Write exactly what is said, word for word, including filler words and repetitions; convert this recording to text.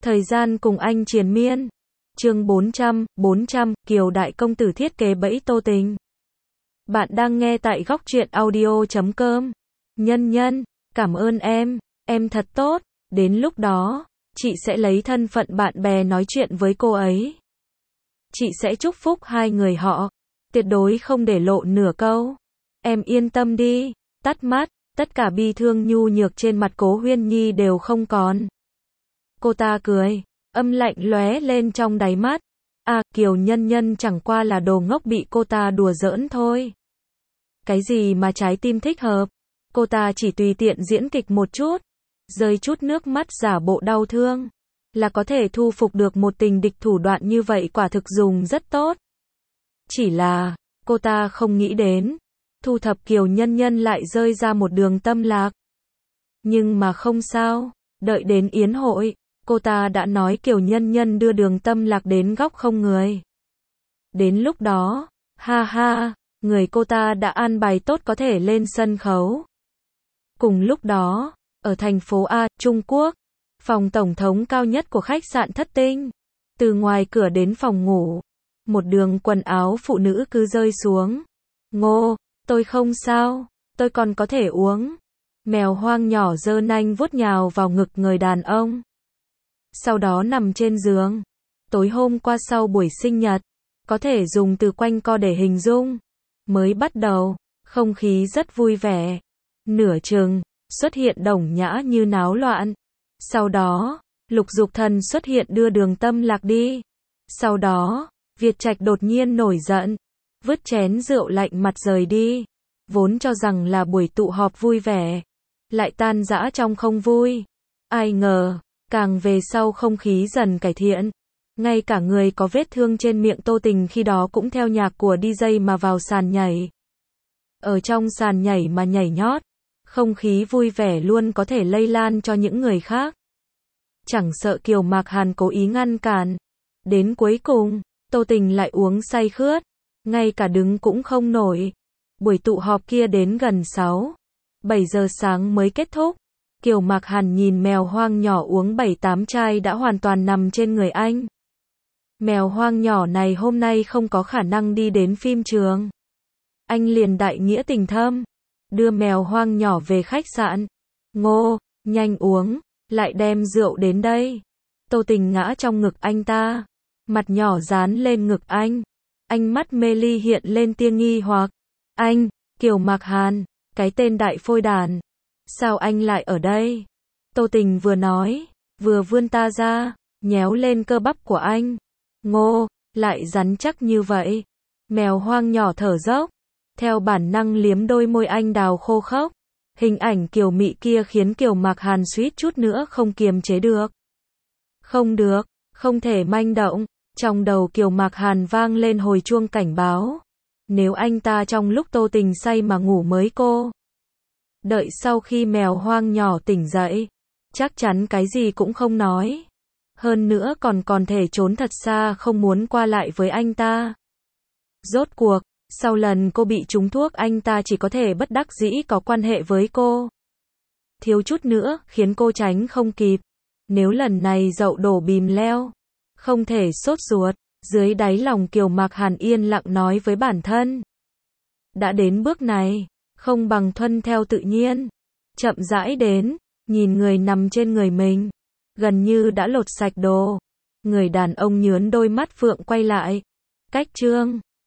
Thời gian cùng anh triền miên. Chương bốn trăm, bốn trăm, Kiều Đại Công Tử thiết kế bẫy Tô Tình. Bạn đang nghe tại góc truyện audio chấm com. Nhân nhân, cảm ơn em, em thật tốt, đến lúc đó, chị sẽ lấy thân phận bạn bè nói chuyện với cô ấy. Chị sẽ chúc phúc hai người họ, tuyệt đối không để lộ nửa câu. Em yên tâm đi, tắt mắt, tất cả bi thương nhu nhược trên mặt Cố Huyên Nhi đều không còn. Cô ta cười, âm lạnh lóe lên trong đáy mắt. À, Kiều Nhân Nhân chẳng qua là đồ ngốc bị cô ta đùa giỡn thôi. Cái gì mà trái tim thích hợp? Cô ta chỉ tùy tiện diễn kịch một chút, rơi chút nước mắt giả bộ đau thương, là có thể thu phục được một tình địch thủ đoạn như vậy quả thực dùng rất tốt. Chỉ là, cô ta không nghĩ đến, thu thập Kiều Nhân Nhân lại rơi ra một đường tâm lạc. Nhưng mà không sao, đợi đến yến hội, cô ta đã nói Kiều Nhân Nhân đưa đường tâm lạc đến góc không người. Đến lúc đó, ha ha, người cô ta đã an bài tốt có thể lên sân khấu. Cùng lúc đó, ở thành phố A, Trung Quốc, phòng tổng thống cao nhất của khách sạn Thất Tinh, từ ngoài cửa đến phòng ngủ, một đường quần áo phụ nữ cứ rơi xuống. Ngô, tôi không sao, tôi còn có thể uống. Mèo hoang nhỏ giơ nanh vuốt nhào vào ngực người đàn ông. Sau đó nằm trên giường. Tối hôm qua sau buổi sinh nhật, có thể dùng từ quanh co để hình dung. Mới bắt đầu, không khí rất vui vẻ. Nửa chừng, xuất hiện Đồng Nhã như náo loạn. Sau đó, Lục Dục Thần xuất hiện đưa đường tâm lạc đi. Sau đó, Việt Trạch đột nhiên nổi giận, vứt chén rượu lạnh mặt rời đi. Vốn cho rằng là buổi tụ họp vui vẻ, lại tan rã trong không vui. Ai ngờ, càng về sau không khí dần cải thiện. Ngay cả người có vết thương trên miệng Tô Tình khi đó cũng theo nhạc của đi jây mà vào sàn nhảy. Ở trong sàn nhảy mà nhảy nhót, không khí vui vẻ luôn có thể lây lan cho những người khác. Chẳng sợ Kiều Mạc Hàn cố ý ngăn cản. Đến cuối cùng, Tô Tình lại uống say khướt, ngay cả đứng cũng không nổi. Buổi tụ họp kia đến gần sáu, bảy giờ sáng mới kết thúc. Kiều Mạc Hàn nhìn mèo hoang nhỏ uống bảy tám chai đã hoàn toàn nằm trên người anh. Mèo hoang nhỏ này hôm nay không có khả năng đi đến phim trường. Anh liền đại nghĩa tình thâm, đưa mèo hoang nhỏ về khách sạn. Ngô, nhanh uống, lại đem rượu đến đây. Tô Tình ngã trong ngực anh ta, mặt nhỏ dán lên ngực anh. Ánh mắt mê ly hiện lên tia nghi hoặc. Anh, Kiều Mạc Hàn, cái tên đại phôi đàn. Sao anh lại ở đây? Tô Tình vừa nói, vừa vươn ta ra, nhéo lên cơ bắp của anh. Ngô, lại rắn chắc như vậy. Mèo hoang nhỏ thở dốc, theo bản năng liếm đôi môi anh đào khô khốc. Hình ảnh kiều mị kia khiến Kiều Mạc Hàn suýt chút nữa không kiềm chế được. Không được, không thể manh động. Trong đầu Kiều Mạc Hàn vang lên hồi chuông cảnh báo. Nếu anh ta trong lúc Tô Tình say mà ngủ mới cô. Đợi sau khi mèo hoang nhỏ tỉnh dậy, chắc chắn cái gì cũng không nói. Hơn nữa còn còn thể trốn thật xa không muốn qua lại với anh ta. Rốt cuộc, sau lần cô bị trúng thuốc anh ta chỉ có thể bất đắc dĩ có quan hệ với cô. Thiếu chút nữa khiến cô tránh không kịp. Nếu lần này dậu đổ bìm leo, không thể sốt ruột. Dưới đáy lòng Kiều Mạc Hàn yên lặng nói với bản thân. Đã đến bước này, không bằng thuận theo tự nhiên. Chậm rãi đến, nhìn người nằm trên người mình, gần như đã lột sạch đồ. Người đàn ông nhướn đôi mắt phượng quay lại. Cách trương,